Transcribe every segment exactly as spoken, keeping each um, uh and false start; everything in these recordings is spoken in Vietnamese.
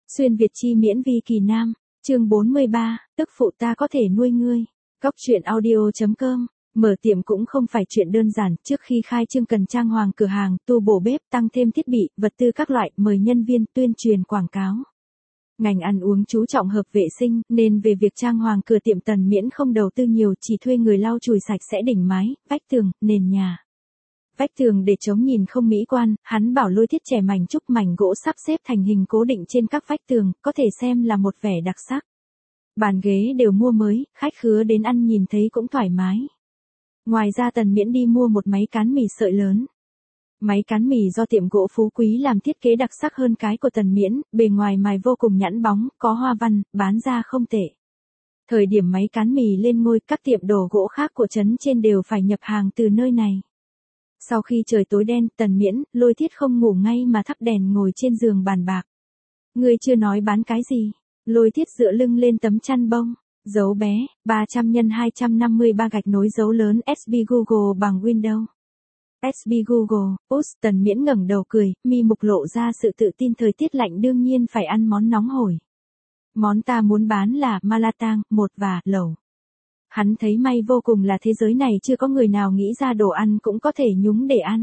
Xuyên Việt chi miễn vi kỳ nam, chương bốn mươi ba, tức phụ ta có thể nuôi ngươi. Góc truyện audio chấm com. Mở tiệm cũng không phải chuyện đơn giản, trước khi khai trương cần trang hoàng cửa hàng, tu bổ bếp, tăng thêm thiết bị, vật tư các loại, mời nhân viên, tuyên truyền quảng cáo. Ngành ăn uống chú trọng hợp vệ sinh, nên về việc trang hoàng cửa tiệm Tần Miễn không đầu tư nhiều, chỉ thuê người lau chùi sạch sẽ đỉnh mái, vách tường, nền nhà. Vách tường để chống nhìn không mỹ quan, hắn bảo Lôi Thiết chẻ mảnh trúc mảnh gỗ sắp xếp thành hình cố định trên các vách tường, có thể xem là một vẻ đặc sắc. Bàn ghế đều mua mới, khách khứa đến ăn nhìn thấy cũng thoải mái. Ngoài ra Tần Miễn đi mua một máy cán mì sợi lớn. Máy cán mì do tiệm gỗ Phú Quý làm thiết kế đặc sắc hơn cái của Tần Miễn, bề ngoài mài vô cùng nhẵn bóng, có hoa văn, bán ra không tệ. Thời điểm máy cán mì lên ngôi, các tiệm đồ gỗ khác của trấn trên đều phải nhập hàng từ nơi này. Sau khi trời tối đen, Tần Miễn, Lôi Thiết không ngủ ngay mà thắp đèn ngồi trên giường bàn bạc. Ngươi chưa nói bán cái gì? Lôi Thiết dựa lưng lên tấm chăn bông. Dấu bé, ba trăm nhân hai trăm năm mươi ba gạch nối dấu lớn ét bê Google bằng Windows. ét bê Google, út, Tần Miễn ngẩng đầu cười, mi mục lộ ra sự tự tin thời tiết lạnh đương nhiên phải ăn món nóng hổi. Món ta muốn bán là Malatang, một và lẩu. Hắn thấy may vô cùng là thế giới này chưa có người nào nghĩ ra đồ ăn cũng có thể nhúng để ăn.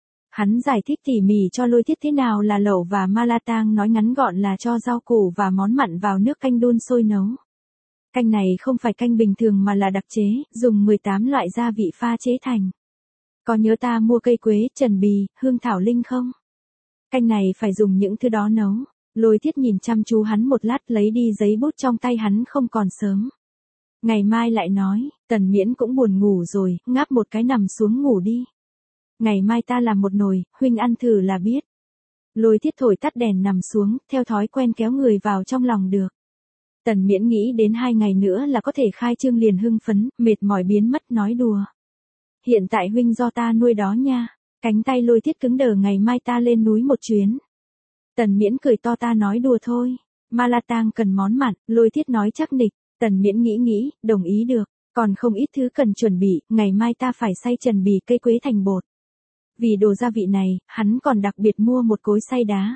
Hắn giải thích tỉ mỉ cho Lôi Thiết thế nào là lẩu và Malatang, nói ngắn gọn là cho rau củ và món mặn vào nước canh đun sôi nấu. Canh này không phải canh bình thường mà là đặc chế, dùng mười tám loại gia vị pha chế thành. Có nhớ ta mua cây quế, trần bì, hương thảo linh không? Canh này phải dùng những thứ đó nấu. Lôi Thiết nhìn chăm chú hắn một lát, lấy đi giấy bút trong tay hắn không còn sớm. Ngày mai lại nói, Tần Miễn cũng buồn ngủ rồi, ngáp một cái nằm xuống ngủ đi. Ngày mai ta làm một nồi, huynh ăn thử là biết. Lôi Thiết thổi tắt đèn nằm xuống, theo thói quen kéo người vào trong lòng được. Tần Miễn nghĩ đến hai ngày nữa là có thể khai trương liền hưng phấn, mệt mỏi biến mất nói đùa. Hiện tại huynh do ta nuôi đó nha. Cánh tay Lôi Thiết cứng đờ, ngày mai ta lên núi một chuyến. Tần Miễn cười to, ta nói đùa thôi. Malatang cần món mặn, Lôi Thiết nói chắc nịch. Tần Miễn nghĩ nghĩ, đồng ý được. Còn không ít thứ cần chuẩn bị, ngày mai ta phải xay trần bì cây quế thành bột. Vì đồ gia vị này, hắn còn đặc biệt mua một cối xay đá.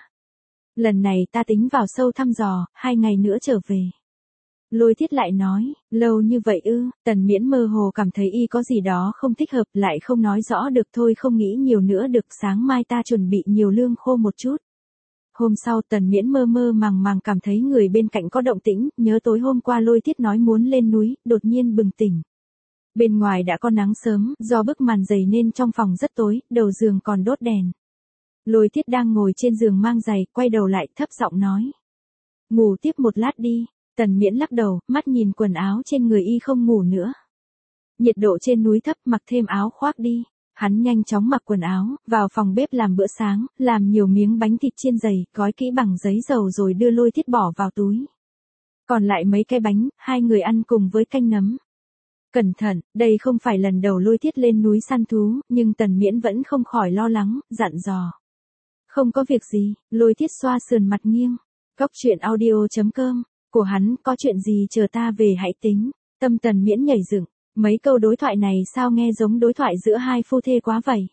Lần này ta tính vào sâu thăm dò, hai ngày nữa trở về. Lôi Thiết lại nói, lâu như vậy ư? Tần Miễn mơ hồ cảm thấy y có gì đó không thích hợp, lại không nói rõ được, thôi không nghĩ nhiều nữa được, sáng mai ta chuẩn bị nhiều lương khô một chút. Hôm sau Tần Miễn mơ mơ màng màng cảm thấy người bên cạnh có động tĩnh, nhớ tối hôm qua Lôi Thiết nói muốn lên núi, đột nhiên bừng tỉnh. Bên ngoài đã có nắng sớm, do bức màn dày nên trong phòng rất tối, đầu giường còn đốt đèn. Lôi Thiết đang ngồi trên giường mang giày, quay đầu lại thấp giọng nói. Ngủ tiếp một lát đi. Tần Miễn lắc đầu, mắt nhìn quần áo trên người y không ngủ nữa. Nhiệt độ trên núi thấp, mặc thêm áo khoác đi. Hắn nhanh chóng mặc quần áo, vào phòng bếp làm bữa sáng, làm nhiều miếng bánh thịt chiên dày, gói kỹ bằng giấy dầu rồi đưa Lôi Thiết bỏ vào túi. Còn lại mấy cái bánh, hai người ăn cùng với canh nấm. Cẩn thận, đây không phải lần đầu Lôi Thiết lên núi săn thú, nhưng Tần Miễn vẫn không khỏi lo lắng, dặn dò. Không có việc gì, Lôi Thiết xoa sườn mặt nghiêng. Góc truyện audio chấm com. Của hắn, có chuyện gì chờ ta về hãy tính. Tâm Tần Miễn nhảy dựng. Mấy câu đối thoại này sao nghe giống đối thoại giữa hai phu thê quá vậy.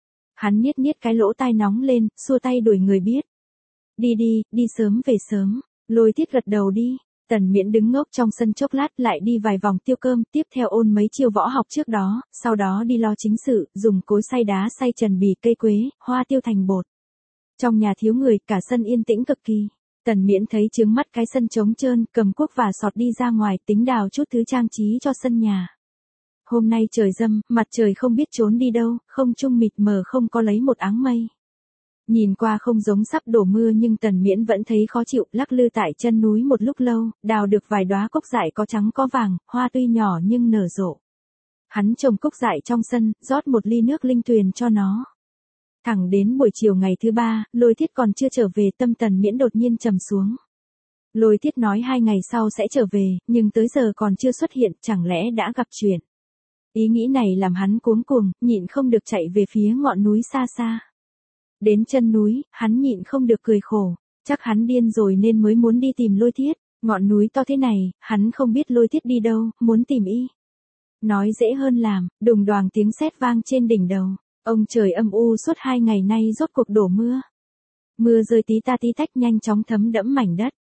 Hắn niết niết cái lỗ tai nóng lên, xua tay đuổi người biết. Đi đi, đi sớm về sớm. Lôi Thiết gật đầu đi. Tần Miễn đứng ngốc trong sân chốc lát, lại đi vài vòng tiêu cơm, tiếp theo ôn mấy chiêu võ học trước đó, sau đó đi lo chính sự, dùng cối xay đá xay trần bì cây quế, hoa tiêu thành bột. Trong nhà thiếu người, cả sân yên tĩnh cực kỳ. Tần Miễn thấy chướng mắt cái sân trống trơn, cầm cuốc và sọt đi ra ngoài, tính đào chút thứ trang trí cho sân nhà. Hôm nay trời râm, mặt trời không biết trốn đi đâu, không trung mịt mờ không có lấy một áng mây. Nhìn qua không giống sắp đổ mưa nhưng Tần Miễn vẫn thấy khó chịu, lắc lư tại chân núi một lúc lâu, đào được vài đóa cúc dại có trắng có vàng, hoa tuy nhỏ nhưng nở rộ. Hắn trồng cúc dại trong sân, rót một ly nước linh tuyền cho nó. Thẳng đến buổi chiều ngày thứ ba, Lôi Thiết còn chưa trở về, tâm Tần Miễn đột nhiên trầm xuống. Lôi Thiết nói hai ngày sau sẽ trở về, nhưng tới giờ còn chưa xuất hiện, chẳng lẽ đã gặp chuyện. Ý nghĩ này làm hắn cuống cuồng, nhịn không được chạy về phía ngọn núi xa xa. Đến chân núi, hắn nhịn không được cười khổ, chắc hắn điên rồi nên mới muốn đi tìm Lôi Thiết, ngọn núi to thế này, hắn không biết Lôi Thiết đi đâu, muốn tìm y. Nói dễ hơn làm, đùng đoàng tiếng sét vang trên đỉnh đầu. Ông trời âm u suốt hai ngày nay rốt cuộc đổ mưa. Mưa rơi tí ta tí tách nhanh chóng thấm đẫm mảnh đất.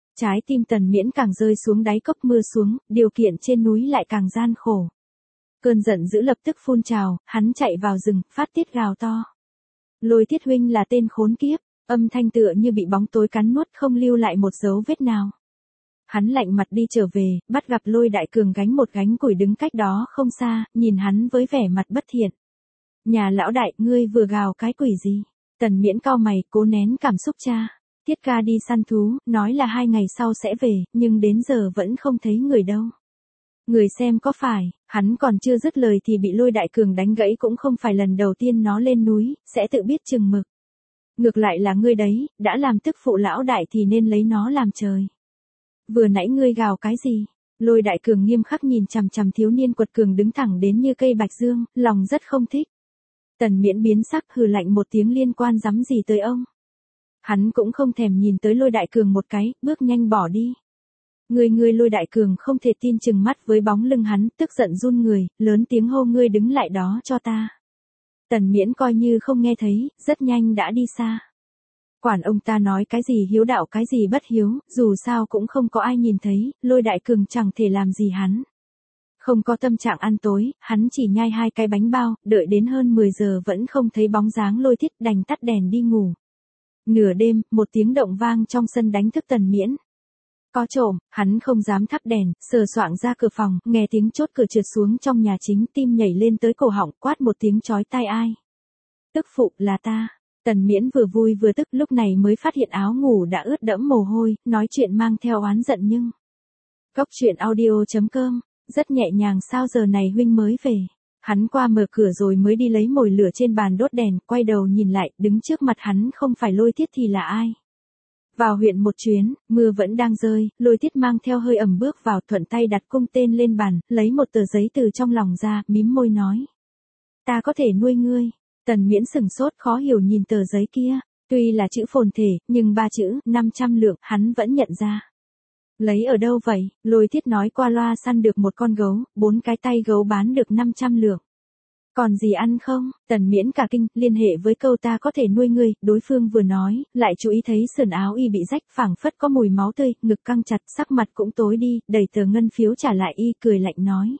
Trái tim Tần Miễn càng rơi xuống đáy cốc, mưa xuống, điều kiện trên núi lại càng gian khổ. Cơn giận dữ lập tức phun trào, hắn chạy vào rừng, phát tiết gào to. Lôi Thiết huynh là tên khốn kiếp, âm thanh tựa như bị bóng tối cắn nuốt, không lưu lại một dấu vết nào. Hắn lạnh mặt đi trở về, bắt gặp Lôi Đại Cường gánh một gánh củi đứng cách đó không xa, nhìn hắn với vẻ mặt bất thiện. Nhà lão đại, ngươi vừa gào cái quỷ gì? Tần Miễn cau mày, cố nén cảm xúc cha. Thiết ca đi săn thú, nói là hai ngày sau sẽ về, nhưng đến giờ vẫn không thấy người đâu. Người xem có phải, hắn còn chưa dứt lời thì bị Lôi Đại Cường đánh gãy, cũng không phải lần đầu tiên nó lên núi, sẽ tự biết chừng mực. Ngược lại là ngươi đấy, đã làm tức phụ lão đại thì nên lấy nó làm trời. Vừa nãy ngươi gào cái gì? Lôi Đại Cường nghiêm khắc nhìn chằm chằm thiếu niên quật cường đứng thẳng đến như cây bạch dương, lòng rất không thích. Tần Miễn biến sắc, hừ lạnh một tiếng, liên quan dám gì tới ông. Hắn cũng không thèm nhìn tới Lôi Đại Cường một cái, bước nhanh bỏ đi. Người người Lôi Đại Cường không thể tin chừng mắt với bóng lưng hắn, tức giận run người, lớn tiếng hô, ngươi đứng lại đó cho ta. Tần Miễn coi như không nghe thấy, rất nhanh đã đi xa. Quản ông ta nói cái gì hiếu đạo cái gì bất hiếu, dù sao cũng không có ai nhìn thấy, Lôi Đại Cường chẳng thể làm gì hắn. Không có tâm trạng ăn tối, hắn chỉ nhai hai cái bánh bao, đợi đến hơn mười giờ vẫn không thấy bóng dáng Lôi Thiết, đành tắt đèn đi ngủ. Nửa đêm, một tiếng động vang trong sân đánh thức Tần Miễn. Có trộm, hắn không dám thắp đèn, sờ soạng ra cửa phòng, nghe tiếng chốt cửa trượt xuống trong nhà chính, tim nhảy lên tới cổ họng, quát một tiếng chói tai, ai? Tức phụ, là ta. Tần Miễn vừa vui vừa tức, lúc này mới phát hiện áo ngủ đã ướt đẫm mồ hôi, nói chuyện mang theo oán giận nhưng. Góc truyện audio chấm com, rất nhẹ nhàng, sao giờ này huynh mới về? Hắn qua mở cửa rồi mới đi lấy mồi lửa trên bàn đốt đèn, quay đầu nhìn lại, đứng trước mặt hắn không phải Lôi Thiết thì là ai? Vào huyện một chuyến, mưa vẫn đang rơi, Lôi Thiết mang theo hơi ẩm bước vào, thuận tay đặt cung tên lên bàn, lấy một tờ giấy từ trong lòng ra, mím môi nói. Ta có thể nuôi ngươi. Tần Miễn sừng sốt, khó hiểu nhìn tờ giấy kia, tuy là chữ phồn thể, nhưng ba chữ, năm trăm lượng, hắn vẫn nhận ra. Lấy ở đâu vậy? Lôi Thiết nói qua loa săn được một con gấu, bốn cái tay gấu bán được năm trăm lượng. Còn gì ăn không? Tần Miễn cả kinh, liên hệ với câu ta có thể nuôi ngươi, đối phương vừa nói, lại chú ý thấy sườn áo y bị rách, phảng phất có mùi máu tươi, ngực căng chặt, sắc mặt cũng tối đi, đẩy tờ ngân phiếu trả lại y, cười lạnh nói.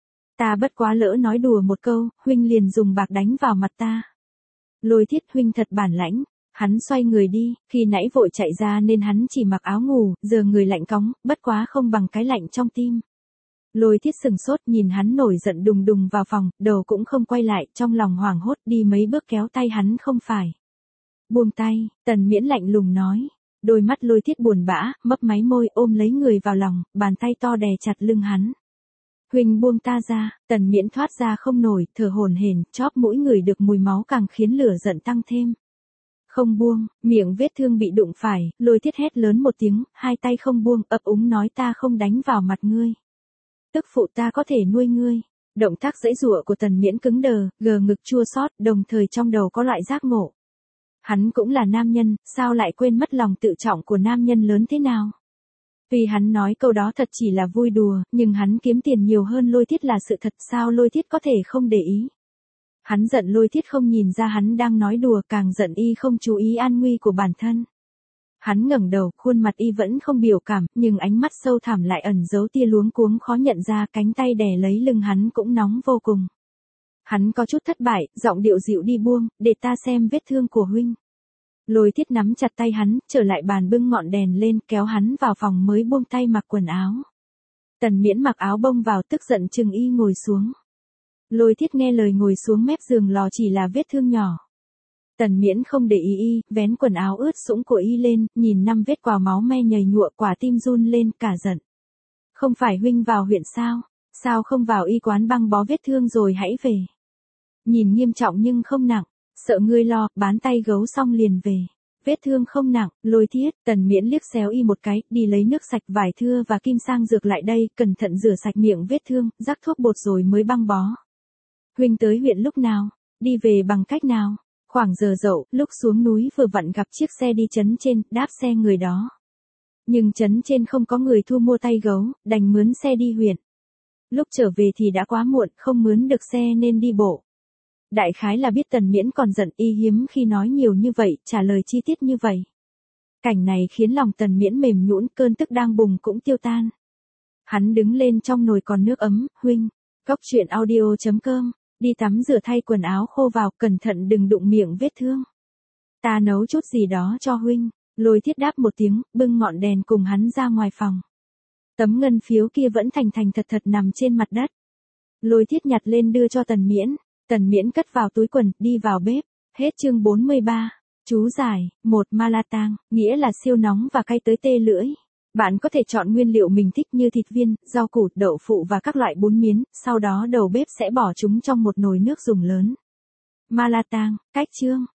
Ta bất quá lỡ nói đùa một câu, huynh liền dùng bạc đánh vào mặt ta. Lôi Thiết, huynh thật bản lãnh. Hắn xoay người đi, khi nãy vội chạy ra nên hắn chỉ mặc áo ngủ, giờ người lạnh cóng, bất quá không bằng cái lạnh trong tim. Lôi Thiết sừng sốt nhìn hắn nổi giận đùng đùng vào phòng, đầu cũng không quay lại, trong lòng hoảng hốt, đi mấy bước kéo tay hắn, không phải. Buông tay, Tần Miễn lạnh lùng nói. Đôi mắt Lôi Thiết buồn bã, mấp máy môi, ôm lấy người vào lòng, bàn tay to đè chặt lưng hắn. Huynh buông ta ra. Tần Miễn thoát ra không nổi, thở hổn hển, chóp mũi người được mùi máu càng khiến lửa giận tăng thêm. Không buông, miệng vết thương bị đụng phải, Lôi Thiết hét lớn một tiếng, hai tay không buông, ấp úng nói, ta không đánh vào mặt ngươi. Tức phụ, ta có thể nuôi ngươi. Động tác giãy giụa của Tần Miễn cứng đờ, gờ ngực chua xót, đồng thời trong đầu có loại giác ngộ. Hắn cũng là nam nhân, sao lại quên mất lòng tự trọng của nam nhân lớn thế nào? Tuy hắn nói câu đó thật chỉ là vui đùa, nhưng hắn kiếm tiền nhiều hơn Lôi Thiết là sự thật, sao Lôi Thiết có thể không để ý? Hắn giận Lôi Thiết không nhìn ra hắn đang nói đùa, càng giận y không chú ý an nguy của bản thân. Hắn ngẩng đầu, khuôn mặt y vẫn không biểu cảm, nhưng ánh mắt sâu thẳm lại ẩn giấu tia luống cuống khó nhận ra, cánh tay đè lấy lưng hắn cũng nóng vô cùng. Hắn có chút thất bại, giọng điệu dịu đi, buông, để ta xem vết thương của huynh. Lôi Thiết nắm chặt tay hắn, trở lại bàn bưng ngọn đèn lên, kéo hắn vào phòng mới buông tay mặc quần áo. Tần Miễn mặc áo bông vào, tức giận chừng y ngồi xuống. Lôi Thiết nghe lời ngồi xuống mép giường lò, chỉ là vết thương nhỏ. Tần Miễn không để ý y, vén quần áo ướt sũng của y lên, nhìn năm vết quào máu me nhầy nhụa, quả tim run lên, cả giận. Không phải huynh vào huyện sao? Sao không vào y quán băng bó vết thương rồi hãy về? Nhìn nghiêm trọng nhưng không nặng, sợ ngươi lo, bán tay gấu xong liền về. Vết thương không nặng. Lôi Thiết. Tần Miễn liếc xéo y một cái, đi lấy nước sạch, vải thưa và kim sang dược lại đây, cẩn thận rửa sạch miệng vết thương, rắc thuốc bột rồi mới băng bó. Huynh tới huyện lúc nào? Đi về bằng cách nào? Khoảng giờ dậu, lúc xuống núi vừa vặn gặp chiếc xe đi trấn trên, đáp xe người đó. Nhưng trấn trên không có người thu mua tay gấu, đành mướn xe đi huyện. Lúc trở về thì đã quá muộn, không mướn được xe nên đi bộ. Đại khái là biết Tần Miễn còn giận, y hiếm khi nói nhiều như vậy, trả lời chi tiết như vậy. Cảnh này khiến lòng Tần Miễn mềm nhũn, cơn tức đang bùng cũng tiêu tan. Hắn đứng lên, trong nồi còn nước ấm, huynh. Cóc truyện audio chấm com, đi tắm rửa thay quần áo khô vào, cẩn thận đừng đụng miệng vết thương. Ta nấu chút gì đó cho huynh. Lôi Thiết đáp một tiếng, bưng ngọn đèn cùng hắn ra ngoài phòng. Tấm ngân phiếu kia vẫn thành thành thật thật nằm trên mặt đất. Lôi Thiết nhặt lên đưa cho Tần Miễn. Tần Miễn cất vào túi quần, đi vào bếp. Hết chương bốn mươi ba. Chú giải, một ma la tang, nghĩa là siêu nóng và cay tới tê lưỡi. Bạn có thể chọn nguyên liệu mình thích như thịt viên, rau củ, đậu phụ và các loại bún miến, sau đó đầu bếp sẽ bỏ chúng trong một nồi nước dùng lớn. Ma la tang, cách chương.